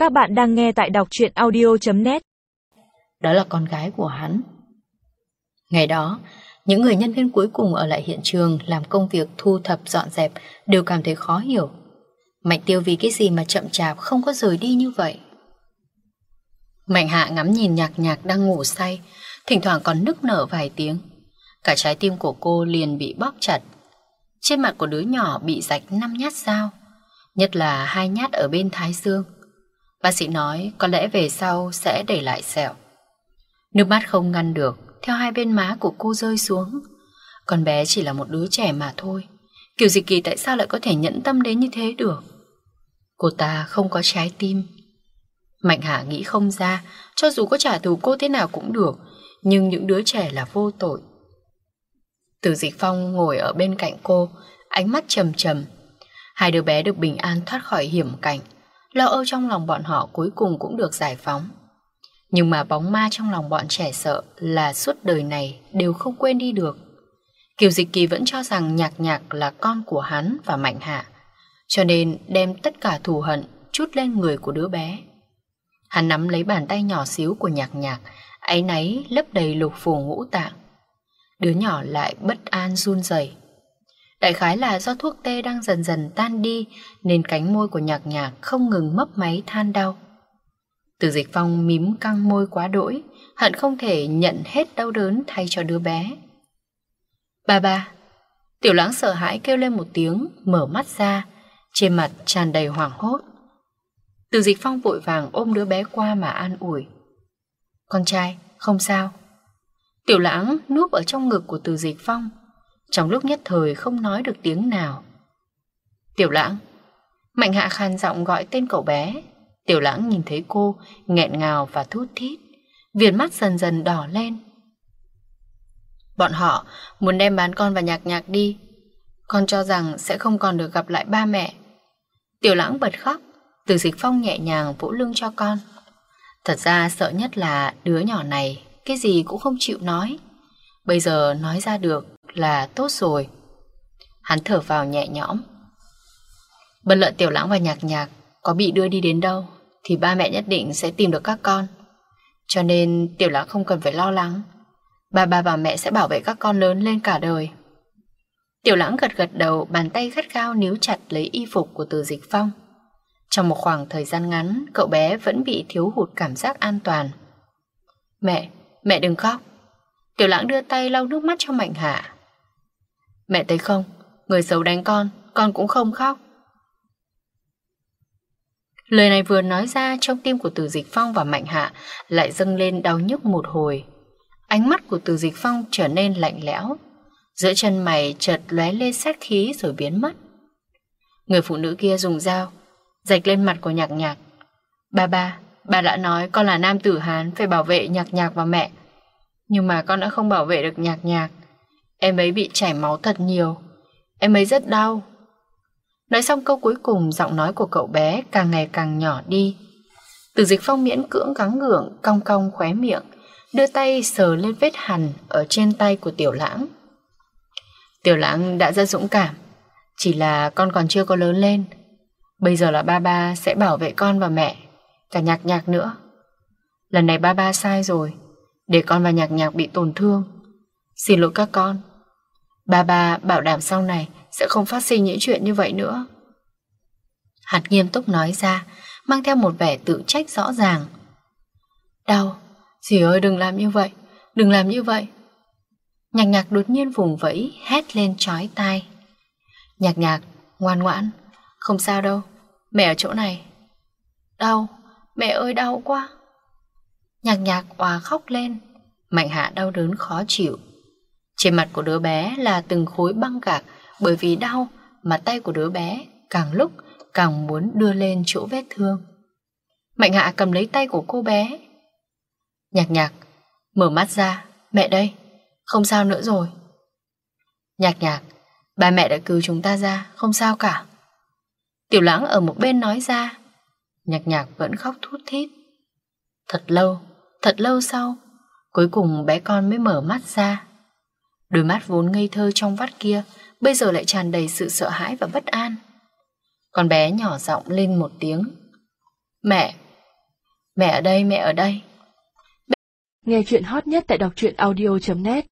Các bạn đang nghe tại đọc truyện audio.net. Đó là con gái của hắn. Ngày đó, những người nhân viên cuối cùng ở lại hiện trường làm công việc thu thập dọn dẹp đều cảm thấy khó hiểu. Mạnh Tiêu vì cái gì mà chậm chạp không có rời đi như vậy? Mạnh Hạ ngắm nhìn Nhạc Nhạc đang ngủ say, thỉnh thoảng còn nức nở vài tiếng. Cả trái tim của cô liền bị bóp chặt. Trên mặt của đứa nhỏ bị rạch 5 nhát dao, nhất là 2 nhát ở bên thái dương. Bác sĩ nói có lẽ về sau sẽ để lại sẹo. Nước mắt không ngăn được theo hai bên má của cô rơi xuống. Con bé chỉ là một đứa trẻ mà thôi. Kiều Dịch Kỳ tại sao lại có thể nhẫn tâm đến như thế được? Cô ta không có trái tim. Mạnh Hạ nghĩ không ra, cho dù có trả thù cô thế nào cũng được, nhưng những đứa trẻ là vô tội. Từ Dịch Phong ngồi ở bên cạnh cô, ánh mắt trầm trầm. Hai đứa bé được bình an thoát khỏi hiểm cảnh, lo âu trong lòng bọn họ cuối cùng cũng được giải phóng. Nhưng mà bóng ma trong lòng bọn trẻ sợ là suốt đời này đều không quên đi được. Kiều Dịch Kỳ vẫn cho rằng Nhạc Nhạc là con của hắn và Mạnh Hạ, cho nên đem tất cả thù hận trút lên người của đứa bé. Hắn nắm lấy bàn tay nhỏ xíu của Nhạc Nhạc, áy náy lấp đầy lục phủ ngũ tạng. Đứa nhỏ lại bất an run rẩy. Đại khái là do thuốc tê đang dần dần tan đi nên cánh môi của Nhạc Nhạc không ngừng mấp máy than đau. Từ Dịch Phong mím căng môi quá đỗi, hận không thể nhận hết đau đớn thay cho đứa bé. Ba. Tiểu Lãng sợ hãi kêu lên một tiếng, mở mắt ra, trên mặt tràn đầy hoảng hốt. Từ Dịch Phong vội vàng ôm đứa bé qua mà an ủi. Con trai, không sao. Tiểu Lãng núp ở trong ngực của Từ Dịch Phong, trong lúc nhất thời không nói được tiếng nào. Tiểu Lãng. Mạnh Hạ khàn giọng gọi tên cậu bé. Tiểu Lãng nhìn thấy cô, nghẹn ngào và thút thít, viền mắt dần dần đỏ lên. Bọn họ muốn đem bán con và Nhạc Nhạc đi. Con cho rằng sẽ không còn được gặp lại ba mẹ. Tiểu Lãng bật khóc. Từ Dịch Phong nhẹ nhàng vỗ lưng cho con. Thật ra sợ nhất là đứa nhỏ này cái gì cũng không chịu nói. Bây giờ nói ra được là tốt rồi. Hắn thở vào nhẹ nhõm. Bất luận Tiểu Lãng và Nhạc Nhạc có bị đưa đi đến đâu thì ba mẹ nhất định sẽ tìm được các con. Cho nên Tiểu Lãng không cần phải lo lắng. Ba và mẹ sẽ bảo vệ các con lớn lên cả đời. Tiểu Lãng gật gật đầu, bàn tay gắt gao níu chặt lấy y phục của Từ Dịch Phong. Trong một khoảng thời gian ngắn, cậu bé vẫn bị thiếu hụt cảm giác an toàn. Mẹ đừng khóc. Tiểu Lãng đưa tay lau nước mắt cho Mạnh Hạ. Mẹ thấy không, người xấu đánh con cũng không khóc. Lời này vừa nói ra, trong tim của Từ Dịch Phong và Mạnh Hạ lại dâng lên đau nhức một hồi. Ánh mắt của Từ Dịch Phong trở nên lạnh lẽo, giữa chân mày chợt lóe lên sát khí rồi biến mất. Người phụ nữ kia dùng dao rạch lên mặt của Nhạc Nhạc. Bà đã nói con là nam tử Hán phải bảo vệ Nhạc Nhạc và mẹ. Nhưng mà con đã không bảo vệ được Nhạc Nhạc. Em ấy bị chảy máu thật nhiều. Em ấy rất đau. Nói xong câu cuối cùng, giọng nói của cậu bé càng ngày càng nhỏ đi. Từ Dịch Phong miễn cưỡng gắng gượng, cong cong khóe miệng, đưa tay sờ lên vết hằn ở trên tay của Tiểu Lãng. Tiểu Lãng đã rất dũng cảm, chỉ là con còn chưa có lớn lên. Bây giờ là ba sẽ bảo vệ con và mẹ, cả Nhạc Nhạc nữa. Lần này ba sai rồi, để con và Nhạc Nhạc bị tổn thương. Xin lỗi các con. Ba bảo đảm sau này sẽ không phát sinh những chuyện như vậy nữa. Hắn nghiêm túc nói ra, mang theo một vẻ tự trách rõ ràng. Đau, dì ơi đừng làm như vậy, đừng làm như vậy. Nhạc Nhạc đột nhiên vùng vẫy, hét lên chói tai. Nhạc Nhạc, ngoan ngoãn, không sao đâu, mẹ ở chỗ này. Đau, mẹ ơi đau quá. Nhạc Nhạc òa khóc lên. Mạnh Hạ đau đớn khó chịu. Trên mặt của đứa bé là từng khối băng gạc, bởi vì đau mà tay của đứa bé càng lúc càng muốn đưa lên chỗ vết thương. Mạnh Hạ cầm lấy tay của cô bé. Nhạc Nhạc, mở mắt ra, mẹ đây, không sao nữa rồi. Nhạc Nhạc, ba mẹ đã cứu chúng ta ra, không sao cả. Tiểu Lãng ở một bên nói ra. Nhạc Nhạc vẫn khóc thút thít. Thật lâu sau, cuối cùng bé con mới mở mắt ra. Đôi mắt vốn ngây thơ trong vắt kia bây giờ lại tràn đầy sự sợ hãi và bất an. Con bé nhỏ giọng lên một tiếng. Mẹ ở đây, mẹ ở đây. Nghe chuyện hot nhất tại đọc truyện audio.net